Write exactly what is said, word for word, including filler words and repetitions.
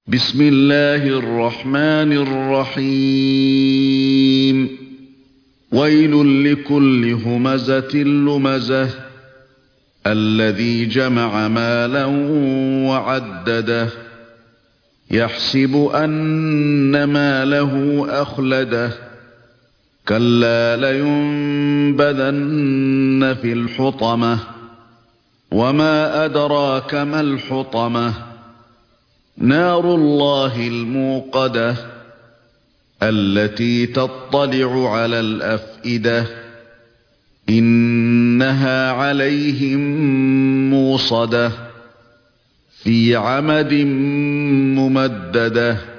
بسم الله الرحمن الرحيم ويل لكل همزة لمزة الذي جمع مالا وعدده يحسب أن ماله أخلده كلا لينبذن في الحطمة وما أدراك ما الحطمة نار الله الموقدة التي تطلع على الأفئدة إنها عليهم موصدة في عمد ممددة.